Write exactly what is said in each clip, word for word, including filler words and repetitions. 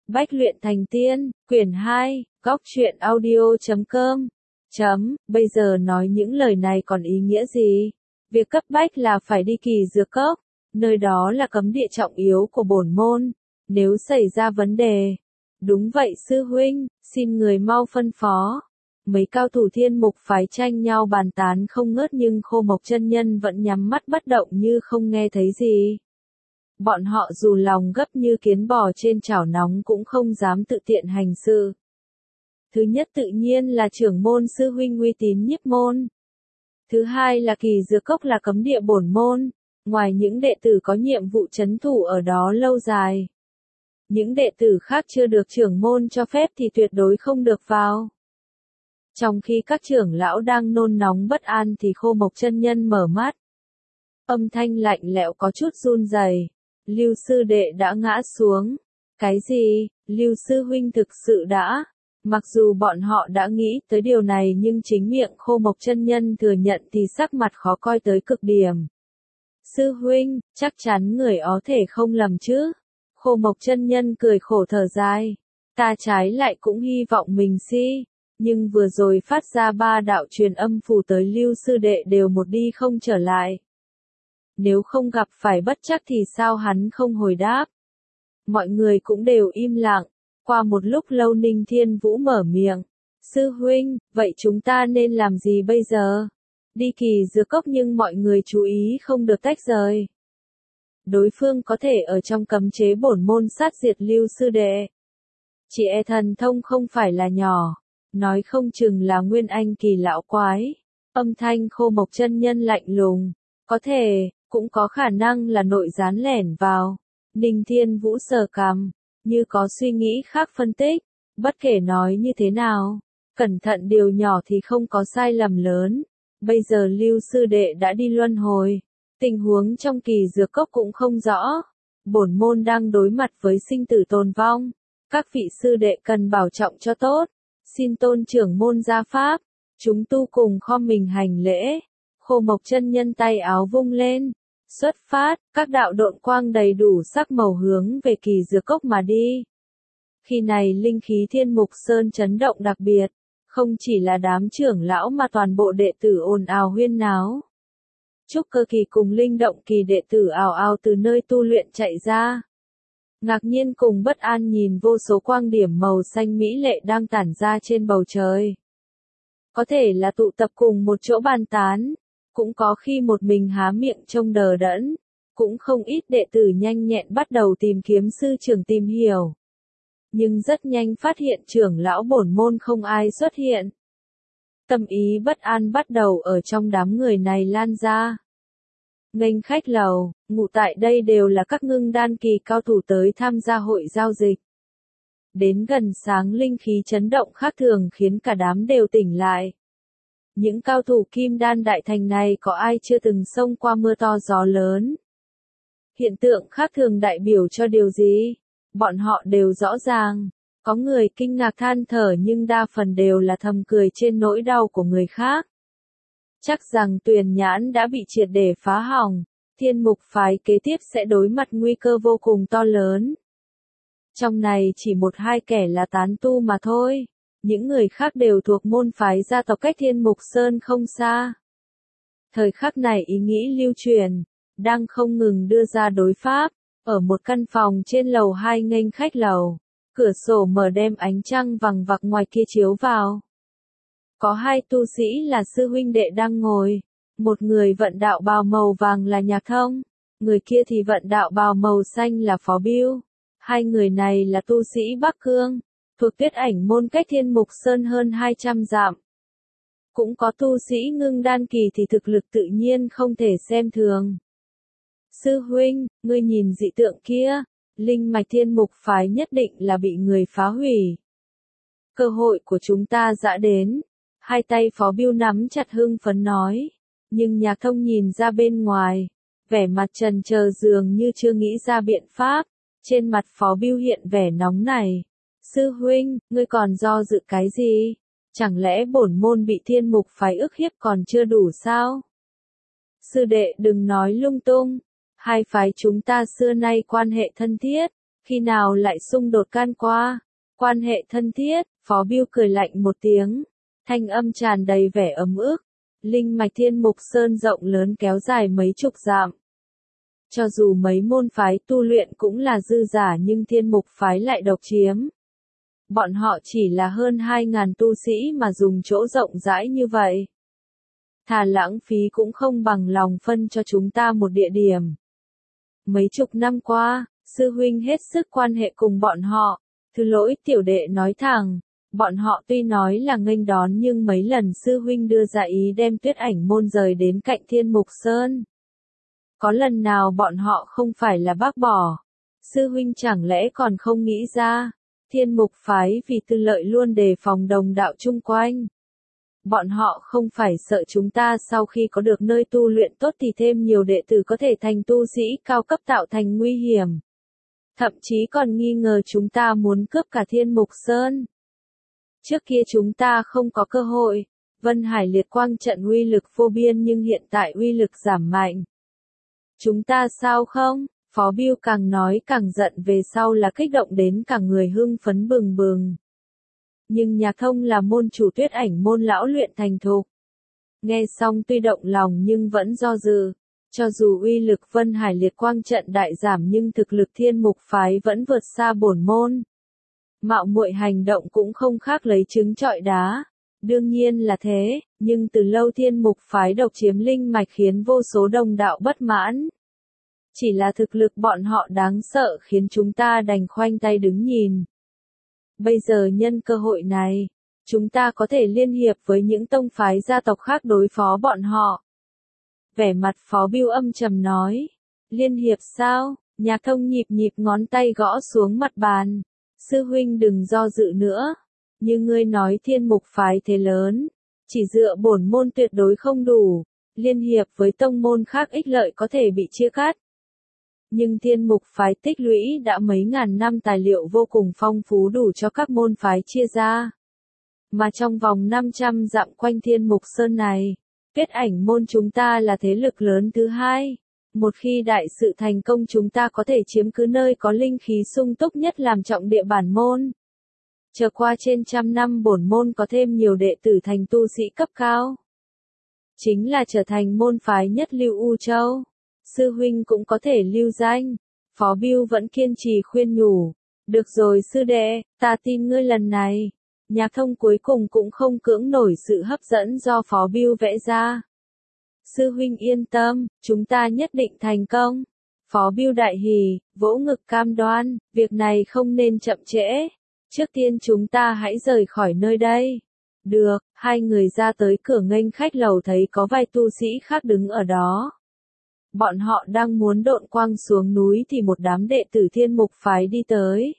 Bách luyện thành tiên, quyển hai, góc truyện audio chấm com. Chấm, bây giờ nói những lời này còn ý nghĩa gì? Việc cấp bách là phải đi Kỳ Dược Cốc, nơi đó là cấm địa trọng yếu của bổn môn, nếu xảy ra vấn đề. Đúng vậy sư huynh, xin người mau phân phó. Mấy cao thủ thiên mục phái tranh nhau bàn tán không ngớt nhưng Khô Mộc chân nhân vẫn nhắm mắt bất động như không nghe thấy gì. Bọn họ dù lòng gấp như kiến bò trên chảo nóng cũng không dám tự tiện hành sự. Thứ nhất tự nhiên là trưởng môn sư huynh uy tín nhiếp môn. Thứ hai là Kỳ Dược Cốc là cấm địa bổn môn, ngoài những đệ tử có nhiệm vụ trấn thủ ở đó lâu dài. Những đệ tử khác chưa được trưởng môn cho phép thì tuyệt đối không được vào. Trong khi các trưởng lão đang nôn nóng bất an thì Khô Mộc chân nhân mở mắt. Âm thanh lạnh lẽo có chút run rẩy. Lưu sư đệ đã ngã xuống. Cái gì? Lưu sư huynh thực sự đã? Mặc dù bọn họ đã nghĩ tới điều này nhưng chính miệng Khô Mộc chân nhân thừa nhận thì sắc mặt khó coi tới cực điểm. Sư huynh, chắc chắn người ó thể không lầm chứ? Khô Mộc chân nhân cười khổ thở dài. Ta trái lại cũng hy vọng mình si. Nhưng vừa rồi phát ra ba đạo truyền âm phù tới Lưu sư đệ đều một đi không trở lại. Nếu không gặp phải bất trắc thì sao hắn không hồi đáp? Mọi người cũng đều im lặng. Qua một lúc lâu Ninh Thiên Vũ mở miệng. Sư huynh, vậy chúng ta nên làm gì bây giờ? Đi Kỳ Dược Cốc nhưng mọi người chú ý không được tách rời. Đối phương có thể ở trong cấm chế bổn môn sát diệt Lưu sư đệ. Chỉ e thần thông không phải là nhỏ. Nói không chừng là nguyên anh kỳ lão quái. Âm thanh Khô Mộc chân nhân lạnh lùng. Có thể, cũng có khả năng là nội gián lẻn vào. Ninh Thiên Vũ sờ cằm, như có suy nghĩ khác phân tích. Bất kể nói như thế nào, cẩn thận điều nhỏ thì không có sai lầm lớn. Bây giờ Lưu sư đệ đã đi luân hồi. Tình huống trong Kỳ Dược Cốc cũng không rõ. Bổn môn đang đối mặt với sinh tử tồn vong. Các vị sư đệ cần bảo trọng cho tốt. Xin tôn trưởng môn ra pháp. Chúng tu cùng khom mình hành lễ. Khô Mộc chân nhân tay áo vung lên. Xuất phát, các đạo độn quang đầy đủ sắc màu hướng về Kỳ Dược Cốc mà đi. Khi này linh khí Thiên Mục Sơn chấn động đặc biệt. Không chỉ là đám trưởng lão mà toàn bộ đệ tử ồn ào huyên náo. Trúc cơ kỳ cùng linh động kỳ đệ tử ào ào từ nơi tu luyện chạy ra. Ngạc nhiên cùng bất an nhìn vô số quang điểm màu xanh mỹ lệ đang tản ra trên bầu trời. Có thể là tụ tập cùng một chỗ bàn tán. Cũng có khi một mình há miệng trông đờ đẫn. Cũng không ít đệ tử nhanh nhẹn bắt đầu tìm kiếm sư trưởng tìm hiểu. Nhưng rất nhanh phát hiện trưởng lão bổn môn không ai xuất hiện. Tâm ý bất an bắt đầu ở trong đám người này lan ra. Nghênh khách lầu, ngụ tại đây đều là các ngưng đan kỳ cao thủ tới tham gia hội giao dịch. Đến gần sáng linh khí chấn động khác thường khiến cả đám đều tỉnh lại. Những cao thủ kim đan đại thành này có ai chưa từng xông qua mưa to gió lớn? Hiện tượng khác thường đại biểu cho điều gì? Bọn họ đều rõ ràng. Có người kinh ngạc than thở nhưng đa phần đều là thầm cười trên nỗi đau của người khác. Chắc rằng Tuyền Nhãn đã bị triệt để phá hỏng. Thiên mục phái kế tiếp sẽ đối mặt nguy cơ vô cùng to lớn. Trong này chỉ một hai kẻ là tán tu mà thôi. Những người khác đều thuộc môn phái gia tộc cách Thiên Mục Sơn không xa. Thời khắc này ý nghĩ lưu truyền, đang không ngừng đưa ra đối pháp. Ở một căn phòng trên lầu hai nghênh khách lầu, cửa sổ mở đem ánh trăng vằng vặc ngoài kia chiếu vào. Có hai tu sĩ là sư huynh đệ đang ngồi. Một người vận đạo bào màu vàng là Nhạc Thông, người kia thì vận đạo bào màu xanh là Phó Bưu. Hai người này là tu sĩ Bắc Cương, thuộc Tuyết Ảnh môn cách Thiên Mục Sơn hơn hai trăm dặm. Cũng có tu sĩ ngưng đan kỳ thì thực lực tự nhiên không thể xem thường. Sư huynh, ngươi nhìn dị tượng kia, linh mạch Thiên Mục phái nhất định là bị người phá hủy. Cơ hội của chúng ta đã đến. Hai tay Phó Bưu nắm chặt hưng phấn nói. Nhưng Nhạc Thông nhìn ra bên ngoài, vẻ mặt trần chờ dường như chưa nghĩ ra biện pháp. Trên mặt Phó Bưu hiện vẻ nóng này. Sư huynh, ngươi còn do dự cái gì? Chẳng lẽ bổn môn bị Thiên Mục phái ức hiếp còn chưa đủ sao? Sư đệ đừng nói lung tung. Hai phái chúng ta xưa nay quan hệ thân thiết. Khi nào lại xung đột can qua? Quan hệ thân thiết, Phó Bưu cười lạnh một tiếng. Thanh âm tràn đầy vẻ ấm ức. Linh mạch Thiên Mục Sơn rộng lớn kéo dài mấy chục dặm. Cho dù mấy môn phái tu luyện cũng là dư giả nhưng Thiên Mục phái lại độc chiếm. Bọn họ chỉ là hơn hai ngàn tu sĩ mà dùng chỗ rộng rãi như vậy. Thà lãng phí cũng không bằng lòng phân cho chúng ta một địa điểm. Mấy chục năm qua, sư huynh hết sức quan hệ cùng bọn họ. Thứ lỗi tiểu đệ nói thẳng, bọn họ tuy nói là nghênh đón nhưng mấy lần sư huynh đưa ra ý đem Tuyết Ảnh môn rời đến cạnh Thiên Mục Sơn. Có lần nào bọn họ không phải là bác bỏ. Sư huynh chẳng lẽ còn không nghĩ ra, Thiên Mục phái vì tư lợi luôn đề phòng đồng đạo chung quanh. Bọn họ không phải sợ chúng ta sau khi có được nơi tu luyện tốt thì thêm nhiều đệ tử có thể thành tu sĩ cao cấp tạo thành nguy hiểm. Thậm chí còn nghi ngờ chúng ta muốn cướp cả Thiên Mục Sơn. Trước kia chúng ta không có cơ hội, Vân Hải liệt quang trận uy lực vô biên nhưng hiện tại uy lực giảm mạnh. Chúng ta sao không? Phó Bưu càng nói càng giận, về sau là kích động đến cả người hưng phấn bừng bừng. Nhưng Nhạc Thông là môn chủ Tuyết Ảnh môn lão luyện thành thục. Nghe xong tuy động lòng nhưng vẫn do dự. Cho dù uy lực Vân Hải liệt quang trận đại giảm nhưng thực lực Thiên Mục phái vẫn vượt xa bổn môn. Mạo muội hành động cũng không khác lấy trứng trọi đá. Đương nhiên là thế, nhưng từ lâu Thiên Mục phái độc chiếm linh mạch khiến vô số đồng đạo bất mãn. Chỉ là thực lực bọn họ đáng sợ khiến chúng ta đành khoanh tay đứng nhìn. Bây giờ nhân cơ hội này, chúng ta có thể liên hiệp với những tông phái gia tộc khác đối phó bọn họ. Vẻ mặt Phó Bưu âm trầm nói. Liên hiệp sao? Nhạc Thông nhịp nhịp ngón tay gõ xuống mặt bàn. Sư huynh đừng do dự nữa. Như ngươi nói Thiên Mục phái thế lớn, chỉ dựa bổn môn tuyệt đối không đủ. Liên hiệp với tông môn khác ích lợi có thể bị chia cắt. Nhưng Thiên Mục phái tích lũy đã mấy ngàn năm tài liệu vô cùng phong phú đủ cho các môn phái chia ra. Mà trong vòng năm trăm dặm quanh Thiên Mục Sơn này, Tuyết Ảnh môn chúng ta là thế lực lớn thứ hai. Một khi đại sự thành công chúng ta có thể chiếm cứ nơi có linh khí sung túc nhất làm trọng địa bản môn. Chờ qua trên trăm năm bổn môn có thêm nhiều đệ tử thành tu sĩ cấp cao. Chính là trở thành môn phái nhất lưu U Châu. Sư huynh cũng có thể lưu danh. Phó Bưu vẫn kiên trì khuyên nhủ. Được rồi sư đệ, ta tin ngươi lần này. Nhạc Thông cuối cùng cũng không cưỡng nổi sự hấp dẫn do Phó Bưu vẽ ra. Sư huynh yên tâm, chúng ta nhất định thành công. Phó Bưu đại hỉ, vỗ ngực cam đoan, việc này không nên chậm trễ. Trước tiên chúng ta hãy rời khỏi nơi đây. Được, hai người ra tới cửa nghênh khách lầu thấy có vài tu sĩ khác đứng ở đó. Bọn họ đang muốn độn quang xuống núi thì một đám đệ tử Thiên Mục phái đi tới.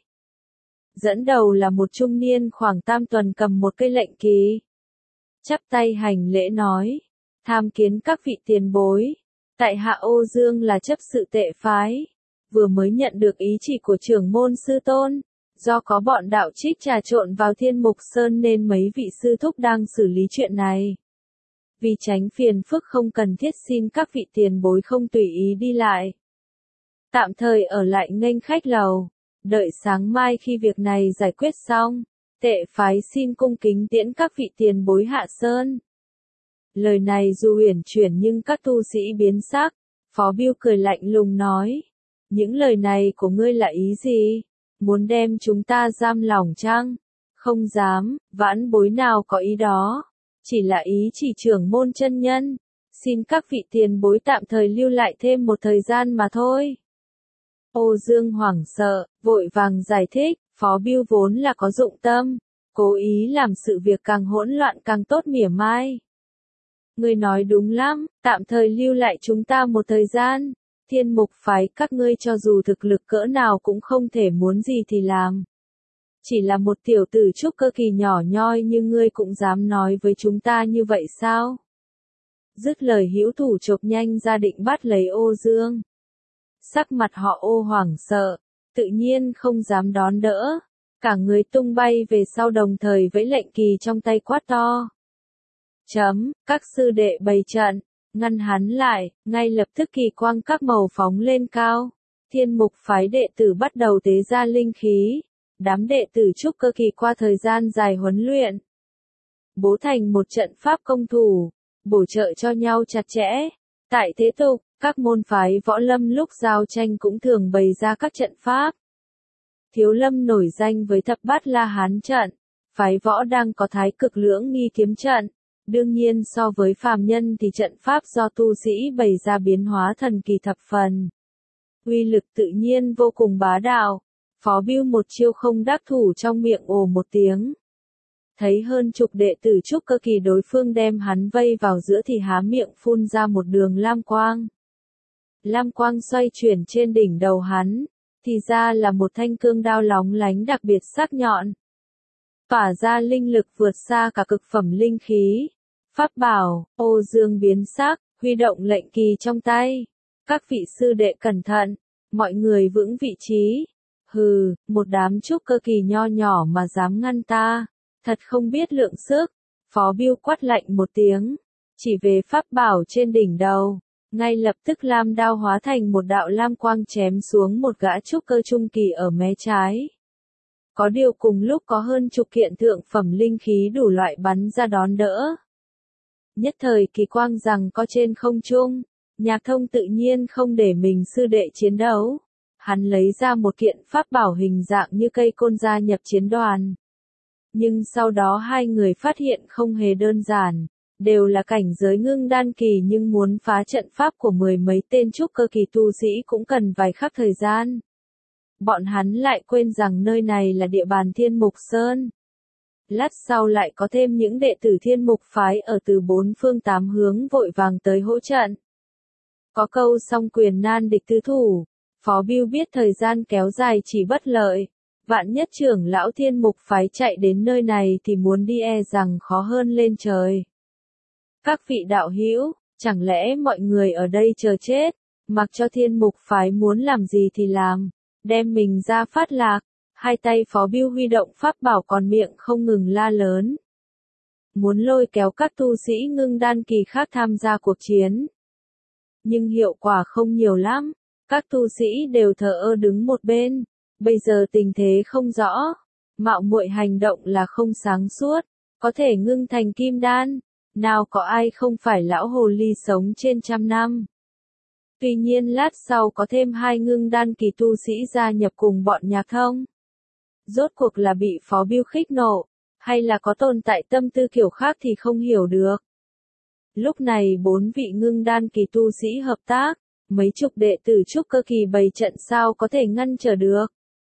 Dẫn đầu là một trung niên khoảng tam tuần cầm một cây lệnh kỳ. Chắp tay hành lễ nói. Tham kiến các vị tiền bối. Tại hạ Ô Dương là chấp sự Tệ phái. Vừa mới nhận được ý chỉ của trưởng môn sư tôn. Do có bọn đạo trích trà trộn vào Thiên Mục Sơn nên mấy vị sư thúc đang xử lý chuyện này. Vì tránh phiền phức không cần thiết xin các vị tiền bối không tùy ý đi lại. Tạm thời ở lại nghênh khách lầu. Đợi sáng mai khi việc này giải quyết xong, Tệ phái xin cung kính tiễn các vị tiền bối hạ sơn. Lời này dù uyển chuyển nhưng các tu sĩ biến sắc. Phó Bưu cười lạnh lùng nói. Những lời này của ngươi là ý gì? Muốn đem chúng ta giam lỏng chăng? Không dám, vãn bối nào có ý đó. Chỉ là ý chỉ trưởng môn chân nhân. Xin các vị tiền bối tạm thời lưu lại thêm một thời gian mà thôi. Ô Dương hoảng sợ, vội vàng giải thích, Phó Bưu vốn là có dụng tâm, cố ý làm sự việc càng hỗn loạn càng tốt mỉa mai. Ngươi nói đúng lắm, tạm thời lưu lại chúng ta một thời gian. Thiên Mục phái các ngươi cho dù thực lực cỡ nào cũng không thể muốn gì thì làm. Chỉ là một tiểu tử trúc cơ kỳ nhỏ nhoi như ngươi cũng dám nói với chúng ta như vậy sao? Dứt lời hữu thủ chộp nhanh ra định bắt lấy Ô Dương. Sắc mặt họ Ô hoảng sợ, tự nhiên không dám đón đỡ. Cả người tung bay về sau đồng thời vẫy lệnh kỳ trong tay quát to. Chấm, các sư đệ bày trận, ngăn hắn lại, ngay lập tức kỳ quang các màu phóng lên cao. Thiên mục phái đệ tử bắt đầu tế ra linh khí, đám đệ tử trúc cơ kỳ qua thời gian dài huấn luyện, bố thành một trận pháp công thủ, bổ trợ cho nhau chặt chẽ. Tại thế tục, các môn phái võ lâm lúc giao tranh cũng thường bày ra các trận pháp. Thiếu Lâm nổi danh với thập bát La Hán trận, phái võ đang có thái cực lưỡng nghi kiếm trận. Đương nhiên so với phàm nhân thì trận pháp do tu sĩ bày ra biến hóa thần kỳ thập phần. Uy lực tự nhiên vô cùng bá đạo. Phó Bưu một chiêu không đắc thủ trong miệng ồ một tiếng. Thấy hơn chục đệ tử trúc cơ kỳ đối phương đem hắn vây vào giữa thì há miệng phun ra một đường lam quang. Lam quang xoay chuyển trên đỉnh đầu hắn, thì ra là một thanh cương đao lóng lánh đặc biệt sắc nhọn. Tỏa ra linh lực vượt xa cả cực phẩm linh khí. Pháp bảo, ô dương biến sắc, huy động lệnh kỳ trong tay. Các vị sư đệ cẩn thận, mọi người vững vị trí. Hừ, một đám trúc cơ kỳ nho nhỏ mà dám ngăn ta, thật không biết lượng sức. Phó Bưu quát lạnh một tiếng, chỉ về pháp bảo trên đỉnh đầu, ngay lập tức lam đao hóa thành một đạo lam quang chém xuống một gã trúc cơ trung kỳ ở mé trái. Có điều cùng lúc có hơn chục kiện thượng phẩm linh khí đủ loại bắn ra đón đỡ. Nhất thời kỳ quang rằng có trên không trung, Nhạc Thông tự nhiên không để mình sư đệ chiến đấu. Hắn lấy ra một kiện pháp bảo hình dạng như cây côn gia nhập chiến đoàn. Nhưng sau đó hai người phát hiện không hề đơn giản, đều là cảnh giới ngưng đan kỳ nhưng muốn phá trận pháp của mười mấy tên trúc cơ kỳ tu sĩ cũng cần vài khắc thời gian. Bọn hắn lại quên rằng nơi này là địa bàn Thiên Mục Sơn. Lát sau lại có thêm những đệ tử Thiên Mục phái ở từ bốn phương tám hướng vội vàng tới hỗ trận. Có câu song quyền nan địch tứ thủ, Phó Bưu biết thời gian kéo dài chỉ bất lợi. Vạn nhất trưởng lão Thiên Mục phái chạy đến nơi này thì muốn đi e rằng khó hơn lên trời. Các vị đạo hữu, chẳng lẽ mọi người ở đây chờ chết, mặc cho Thiên Mục phái muốn làm gì thì làm, đem mình ra phát lạc. Hai tay Phó Bưu huy động pháp bảo còn miệng không ngừng la lớn. Muốn lôi kéo các tu sĩ ngưng đan kỳ khác tham gia cuộc chiến. Nhưng hiệu quả không nhiều lắm, các tu sĩ đều thờ ơ đứng một bên. Bây giờ tình thế không rõ, mạo muội hành động là không sáng suốt, có thể ngưng thành kim đan, nào có ai không phải lão hồ ly sống trên trăm năm. Tuy nhiên lát sau có thêm hai ngưng đan kỳ tu sĩ gia nhập cùng bọn Nhạc Thông. Rốt cuộc là bị Phó Bưu khích nộ, hay là có tồn tại tâm tư kiểu khác thì không hiểu được. Lúc này bốn vị ngưng đan kỳ tu sĩ hợp tác, mấy chục đệ tử trúc cơ kỳ bày trận sao có thể ngăn trở được.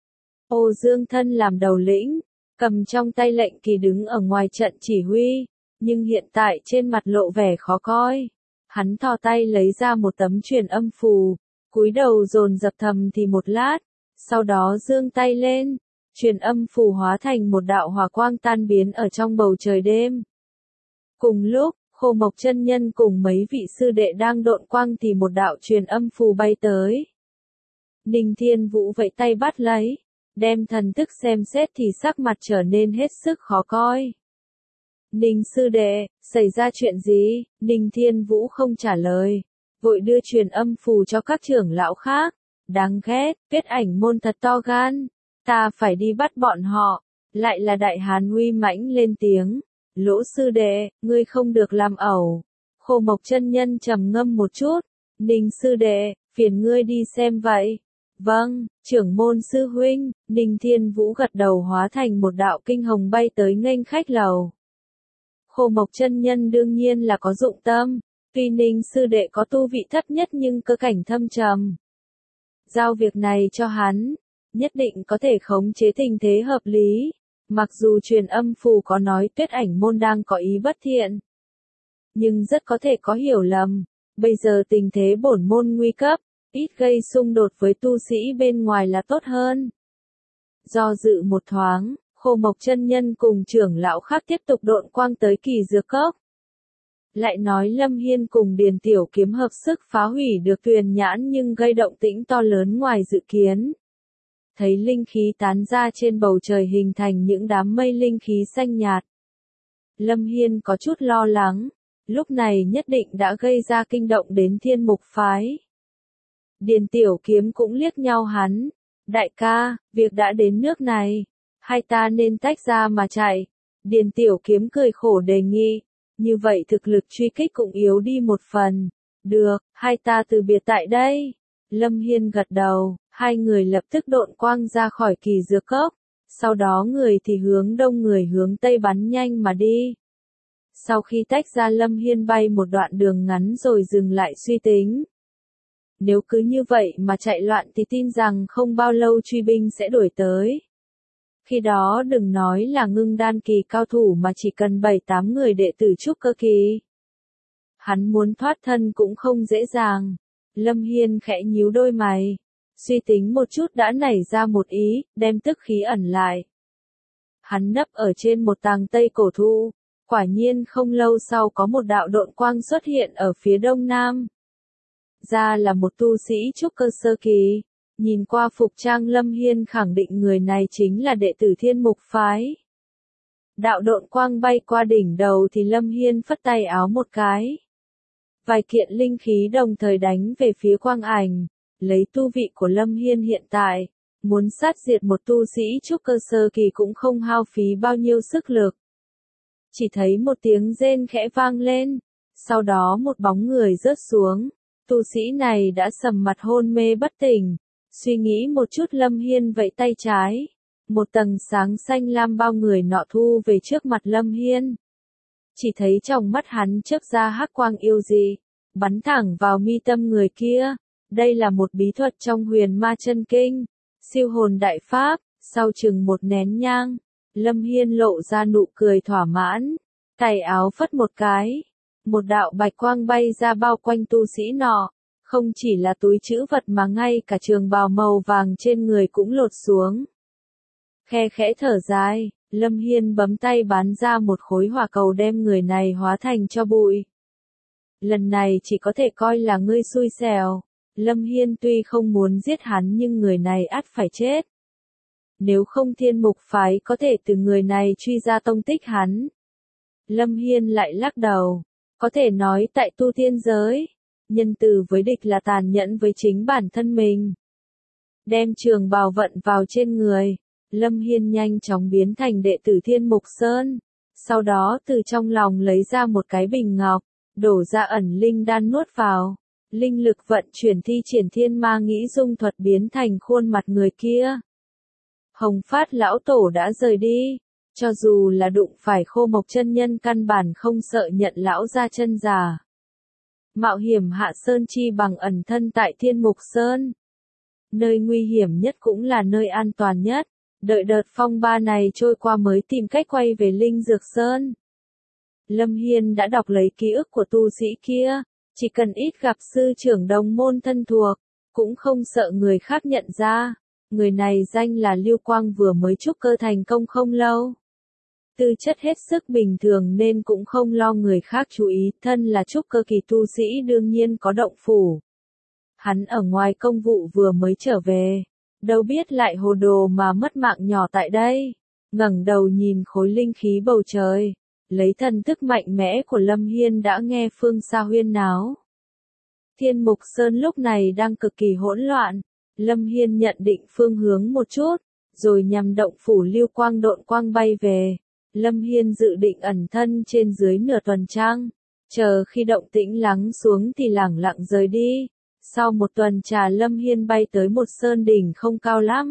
Ô Dương Thân làm đầu lĩnh, cầm trong tay lệnh kỳ đứng ở ngoài trận chỉ huy, nhưng hiện tại trên mặt lộ vẻ khó coi. Hắn thò tay lấy ra một tấm truyền âm phù, cúi đầu dồn dập thầm thì một lát, sau đó giương tay lên, truyền âm phù hóa thành một đạo hỏa quang tan biến ở trong bầu trời đêm. Cùng lúc, Khô Mộc chân nhân cùng mấy vị sư đệ đang độn quang thì một đạo truyền âm phù bay tới. Ninh Thiên Vũ vẫy tay bắt lấy, đem thần thức xem xét thì sắc mặt trở nên hết sức khó coi. Ninh sư đệ, xảy ra chuyện gì? Ninh Thiên Vũ không trả lời, vội đưa truyền âm phù cho các trưởng lão khác. Đáng ghét, Tuyết Ảnh môn thật to gan, ta phải đi bắt bọn họ. Lại là Đại Hán uy mãnh lên tiếng, Lỗ sư đệ, ngươi không được làm ẩu. Khô Mộc chân nhân trầm ngâm một chút, Ninh sư đệ, phiền ngươi đi xem vậy. Vâng, trưởng môn sư huynh. Ninh Thiên Vũ gật đầu hóa thành một đạo kinh hồng bay tới nghênh khách lầu. Khô Mộc chân nhân đương nhiên là có dụng tâm, tuy Ninh sư đệ có tu vị thấp nhất nhưng cơ cảnh thâm trầm. Giao việc này cho hắn, nhất định có thể khống chế tình thế hợp lý. Mặc dù truyền âm phù có nói Tuyết Ảnh môn đang có ý bất thiện, nhưng rất có thể có hiểu lầm. Bây giờ tình thế bổn môn nguy cấp, ít gây xung đột với tu sĩ bên ngoài là tốt hơn. Do dự một thoáng, Khô Mộc chân nhân cùng trưởng lão khác tiếp tục độn quang tới Kỳ Dược Cốc. Lại nói Lâm Hiên cùng Điền Tiểu Kiếm hợp sức phá hủy được Tuyền Nhãn nhưng gây động tĩnh to lớn ngoài dự kiến. Thấy linh khí tán ra trên bầu trời hình thành những đám mây linh khí xanh nhạt. Lâm Hiên có chút lo lắng, lúc này nhất định đã gây ra kinh động đến Thiên Mục phái. Điền Tiểu Kiếm cũng liếc nhau hắn. Đại ca, việc đã đến nước này, hai ta nên tách ra mà chạy. Điền Tiểu Kiếm cười khổ đề nghị, như vậy thực lực truy kích cũng yếu đi một phần. Được, hai ta từ biệt tại đây. Lâm Hiên gật đầu, hai người lập tức độn quang ra khỏi kỳ dược cốc. Sau đó người thì hướng đông người hướng tây bắn nhanh mà đi. Sau khi tách ra Lâm Hiên bay một đoạn đường ngắn rồi dừng lại suy tính. Nếu cứ như vậy mà chạy loạn thì tin rằng không bao lâu truy binh sẽ đuổi tới. Khi đó đừng nói là ngưng đan kỳ cao thủ mà chỉ cần bảy tám người đệ tử trúc cơ kỳ. Hắn muốn thoát thân cũng không dễ dàng. Lâm Hiên khẽ nhíu đôi mày. Suy tính một chút đã nảy ra một ý, đem tức khí ẩn lại. Hắn nấp ở trên một tàng tây cổ thụ. Quả nhiên không lâu sau có một đạo độn quang xuất hiện ở phía đông nam. Ra là một tu sĩ trúc cơ sơ kỳ. Nhìn qua phục trang Lâm Hiên khẳng định người này chính là đệ tử Thiên Mục phái. Đạo độn quang bay qua đỉnh đầu thì Lâm Hiên phất tay áo một cái. Vài kiện linh khí đồng thời đánh về phía quang ảnh. Lấy tu vị của Lâm Hiên hiện tại, muốn sát diệt một tu sĩ trúc cơ sơ kỳ cũng không hao phí bao nhiêu sức lực. Chỉ thấy một tiếng rên khẽ vang lên, sau đó một bóng người rớt xuống. Tu sĩ này đã sầm mặt hôn mê bất tỉnh. Suy nghĩ một chút Lâm Hiên vẫy tay trái. Một tầng sáng xanh lam bao người nọ thu về trước mặt Lâm Hiên. Chỉ thấy trong mắt hắn chớp ra hắc quang yêu dị, bắn thẳng vào mi tâm người kia. Đây là một bí thuật trong Huyền Ma Chân Kinh, siêu hồn đại pháp. Sau chừng một nén nhang, Lâm Hiên lộ ra nụ cười thỏa mãn, tay áo phất một cái, một đạo bạch quang bay ra bao quanh tu sĩ nọ. Không chỉ là túi trữ vật mà ngay cả trường bào màu vàng trên người cũng lột xuống. Khe khẽ thở dài, Lâm Hiên bấm tay bán ra một khối hỏa cầu đem người này hóa thành cho bụi. Lần này chỉ có thể coi là ngươi xui xẻo. Lâm Hiên tuy không muốn giết hắn nhưng người này ắt phải chết. Nếu không Thiên Mục phái có thể từ người này truy ra tông tích hắn. Lâm Hiên lại lắc đầu. Có thể nói tại tu tiên giới, nhân từ với địch là tàn nhẫn với chính bản thân mình. Đem trường bào vận vào trên người, Lâm Hiên nhanh chóng biến thành đệ tử Thiên Mục Sơn. Sau đó từ trong lòng lấy ra một cái bình ngọc, đổ ra ẩn linh đan nuốt vào. Linh lực vận chuyển thi triển thiên ma nghĩ dung thuật biến thành khuôn mặt người kia. Hồng Phát lão tổ đã rời đi. Cho dù là đụng phải Khô Mộc chân nhân căn bản không sợ nhận lão ra chân giả. Mạo hiểm hạ sơn chi bằng ẩn thân tại Thiên Mục Sơn. Nơi nguy hiểm nhất cũng là nơi an toàn nhất. Đợi đợt phong ba này trôi qua mới tìm cách quay về Linh Dược Sơn. Lâm Hiên đã đọc lấy ký ức của tu sĩ kia. Chỉ cần ít gặp sư trưởng đồng môn thân thuộc, cũng không sợ người khác nhận ra. Người này danh là Lưu Quang vừa mới trúc cơ thành công không lâu. Tư chất hết sức bình thường nên cũng không lo người khác chú ý, thân là trúc cơ kỳ tu sĩ đương nhiên có động phủ. Hắn ở ngoài công vụ vừa mới trở về, đâu biết lại hồ đồ mà mất mạng nhỏ tại đây. Ngẩng đầu nhìn khối linh khí bầu trời, lấy thần thức mạnh mẽ của Lâm Hiên đã nghe phương xa huyên náo. Thiên Mục Sơn lúc này đang cực kỳ hỗn loạn. Lâm Hiên nhận định phương hướng một chút, rồi nhằm động phủ Lưu Quang độn quang bay về. Lâm Hiên dự định ẩn thân trên dưới nửa tuần trăng, chờ khi động tĩnh lắng xuống thì lẳng lặng rời đi. Sau một tuần trà Lâm Hiên bay tới một sơn đỉnh không cao lắm.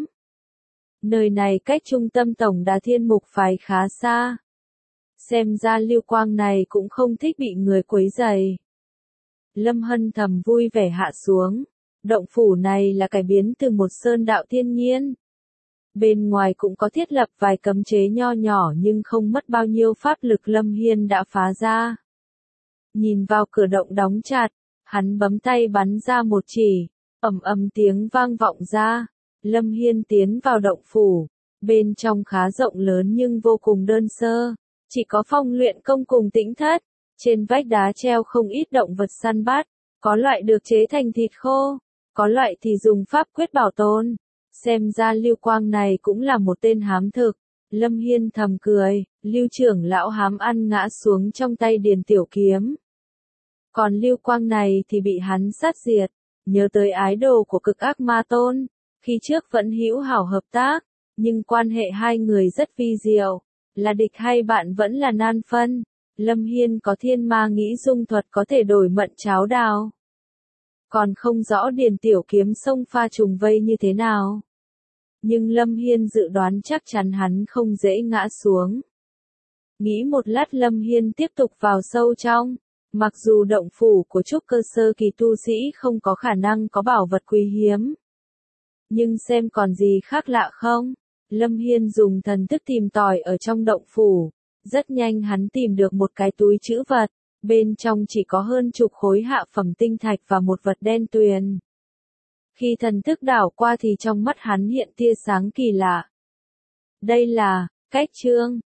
Nơi này cách trung tâm tổng đà Thiên Mục phái khá xa. Xem ra Lưu Quang này cũng không thích bị người quấy rầy. Lâm Hân thầm vui vẻ hạ xuống. Động phủ này là cải biến từ một sơn đạo thiên nhiên. Bên ngoài cũng có thiết lập vài cấm chế nho nhỏ nhưng không mất bao nhiêu pháp lực Lâm Hiên đã phá ra. Nhìn vào cửa động đóng chặt, hắn bấm tay bắn ra một chỉ, ầm ầm tiếng vang vọng ra. Lâm Hiên tiến vào động phủ, bên trong khá rộng lớn nhưng vô cùng đơn sơ, chỉ có phong luyện công cùng tĩnh thất. Trên vách đá treo không ít động vật săn bắt, có loại được chế thành thịt khô, có loại thì dùng pháp quyết bảo tồn. Xem ra Lưu Quang này cũng là một tên hám thực. Lâm Hiên thầm cười, Lưu trưởng lão hám ăn ngã xuống trong tay Điền Tiểu Kiếm. Còn Lưu Quang này thì bị hắn sát diệt. nhớ tới ái đồ của cực ác ma tôn, khi trước vẫn hữu hảo hợp tác, nhưng quan hệ hai người rất vi diệu, là địch hay bạn vẫn là nan phân. Lâm Hiên có thiên ma nghĩ dung thuật có thể đổi mận cháo đào. Còn không rõ Điền Tiểu Kiếm xông pha trùng vây như thế nào. Nhưng Lâm Hiên dự đoán chắc chắn hắn không dễ ngã xuống. Nghĩ một lát Lâm Hiên tiếp tục vào sâu trong. Mặc dù động phủ của trúc cơ sơ kỳ tu sĩ không có khả năng có bảo vật quý hiếm. Nhưng xem còn gì khác lạ không? Lâm Hiên dùng thần thức tìm tòi ở trong động phủ. Rất nhanh hắn tìm được một cái túi trữ vật. Bên trong chỉ có hơn chục khối hạ phẩm tinh thạch và một vật đen tuyền. Khi thần thức đảo qua thì trong mắt hắn hiện tia sáng kỳ lạ. Đây là cách chương.